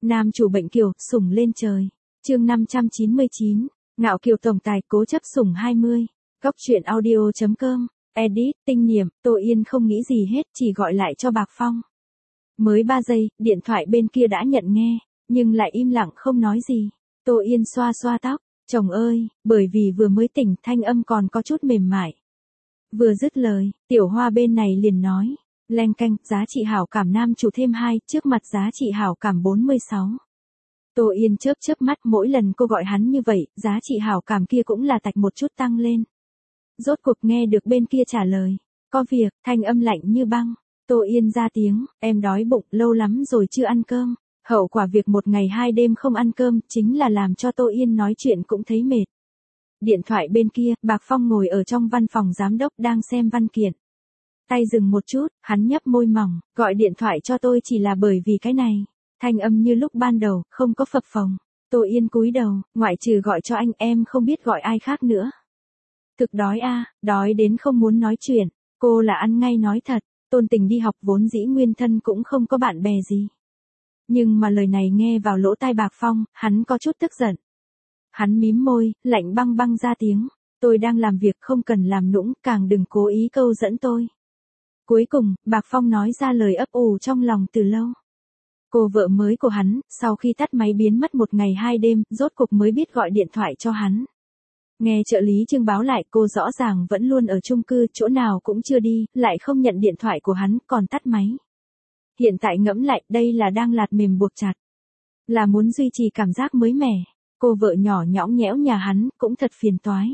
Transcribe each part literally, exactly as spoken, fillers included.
Nam chủ bệnh kiều, sủng lên trời. Chương năm trăm chín mươi chín, ngạo kiều tổng tài cố chấp sủng hai mươi. Góc truyện audio chấm com, edit, tinh niệm, Tô Yên không nghĩ gì hết, chỉ gọi lại cho Bạc Phong. Mới ba giây, điện thoại bên kia đã nhận nghe, nhưng lại im lặng không nói gì. Tô Yên xoa xoa tóc, chồng ơi, bởi vì vừa mới tỉnh, thanh âm còn có chút mềm mại. Vừa dứt lời, tiểu hoa bên này liền nói, leng canh, giá trị hảo cảm nam chủ thêm hai, trước mặt giá trị hảo cảm bốn mươi sáu. Tô Yên chớp chớp mắt, mỗi lần cô gọi hắn như vậy, giá trị hảo cảm kia cũng là tạch một chút tăng lên. Rốt cuộc nghe được bên kia trả lời, có việc, thanh âm lạnh như băng. Tô Yên ra tiếng, em đói bụng, lâu lắm rồi chưa ăn cơm. Hậu quả việc một ngày hai đêm không ăn cơm, chính là làm cho Tô Yên nói chuyện cũng thấy mệt. Điện thoại bên kia, Bạc Phong ngồi ở trong văn phòng giám đốc đang xem văn kiện. Tay dừng một chút, hắn nhấp môi mỏng, gọi điện thoại cho tôi chỉ là bởi vì cái này. Thanh âm như lúc ban đầu, không có phập phồng. Tô Yên cúi đầu, ngoại trừ gọi cho anh em không biết gọi ai khác nữa. Thực đói a, à, đói đến không muốn nói chuyện. Cô là ăn ngay nói thật, Tôn Tình đi học vốn dĩ nguyên thân cũng không có bạn bè gì. Nhưng mà lời này nghe vào lỗ tai Bạc Phong, hắn có chút tức giận. Hắn mím môi, lạnh băng băng ra tiếng, tôi đang làm việc không cần làm nũng, càng đừng cố ý câu dẫn tôi. Cuối cùng, Bạc Phong nói ra lời ấp ủ trong lòng từ lâu. Cô vợ mới của hắn, sau khi tắt máy biến mất một ngày hai đêm, rốt cục mới biết gọi điện thoại cho hắn. Nghe trợ lý Trương báo lại, cô rõ ràng vẫn luôn ở chung cư, chỗ nào cũng chưa đi, lại không nhận điện thoại của hắn, còn tắt máy. Hiện tại ngẫm lại, đây là đang lạt mềm buộc chặt. Là muốn duy trì cảm giác mới mẻ. Cô vợ nhỏ nhõng nhẽo nhà hắn, cũng thật phiền toái.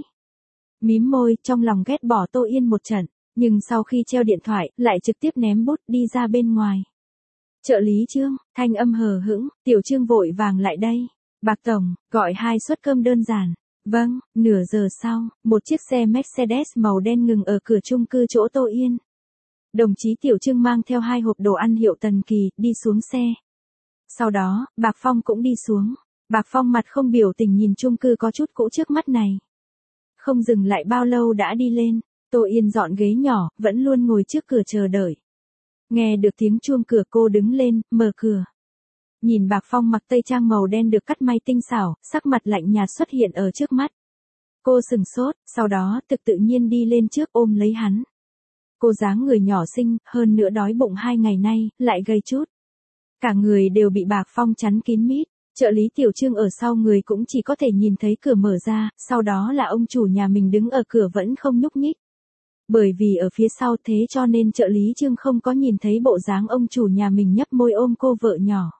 Mím môi, trong lòng ghét bỏ Tô Yên một trận, nhưng sau khi treo điện thoại, lại trực tiếp ném bút đi ra bên ngoài. Trợ lý Trương, thanh âm hờ hững, tiểu Trương vội vàng lại đây. Bạc tổng, gọi hai suất cơm đơn giản. Vâng, nửa giờ sau, một chiếc xe Mercedes màu đen ngừng ở cửa chung cư chỗ Tô Yên. Đồng chí Tiểu Trương mang theo hai hộp đồ ăn hiệu Tần Kỳ, đi xuống xe. Sau đó, Bạc Phong cũng đi xuống. Bạc Phong mặt không biểu tình nhìn chung cư có chút cũ trước mắt này. Không dừng lại bao lâu đã đi lên, Tô Yên dọn ghế nhỏ, vẫn luôn ngồi trước cửa chờ đợi. Nghe được tiếng chuông cửa cô đứng lên, mở cửa. Nhìn Bạc Phong mặc tây trang màu đen được cắt may tinh xảo, sắc mặt lạnh nhạt xuất hiện ở trước mắt. Cô sừng sốt, sau đó thực tự nhiên đi lên trước ôm lấy hắn. Cô dáng người nhỏ xinh, hơn nữa đói bụng hai ngày nay, lại gầy chút. Cả người đều bị Bạc Phong chắn kín mít. Trợ lý Tiểu Trương ở sau người cũng chỉ có thể nhìn thấy cửa mở ra, sau đó là ông chủ nhà mình đứng ở cửa vẫn không nhúc nhích. Bởi vì ở phía sau thế cho nên trợ lý Trương không có nhìn thấy bộ dáng ông chủ nhà mình nhấp môi ôm cô vợ nhỏ.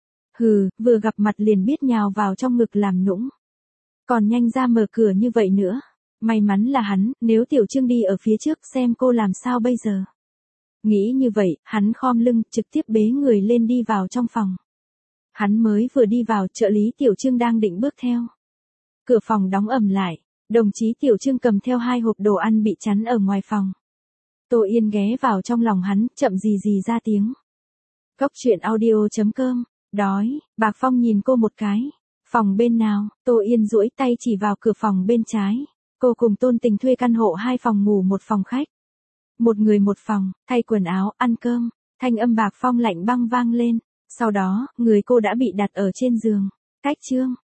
Hừ, vừa gặp mặt liền biết nhào vào trong ngực làm nũng. Còn nhanh ra mở cửa như vậy nữa. May mắn là hắn, nếu Tiểu Trương đi ở phía trước xem cô làm sao bây giờ. Nghĩ như vậy, hắn khom lưng, trực tiếp bế người lên đi vào trong phòng. Hắn mới vừa đi vào, trợ lý Tiểu Trương đang định bước theo. Cửa phòng đóng ầm lại, đồng chí Tiểu Trương cầm theo hai hộp đồ ăn bị chắn ở ngoài phòng. Tô Yên ghé vào trong lòng hắn, chậm gì gì ra tiếng. Góc truyện audio chấm com, đói, Bạc Phong nhìn cô một cái. Phòng bên nào, Tô Yên duỗi tay chỉ vào cửa phòng bên trái. Cô cùng Tôn Tình thuê căn hộ hai phòng ngủ một phòng khách. Một người một phòng, thay quần áo, ăn cơm, thanh âm Bạc Phong lạnh băng vang lên. Sau đó, người cô đã bị đặt ở trên giường. Cách Trương,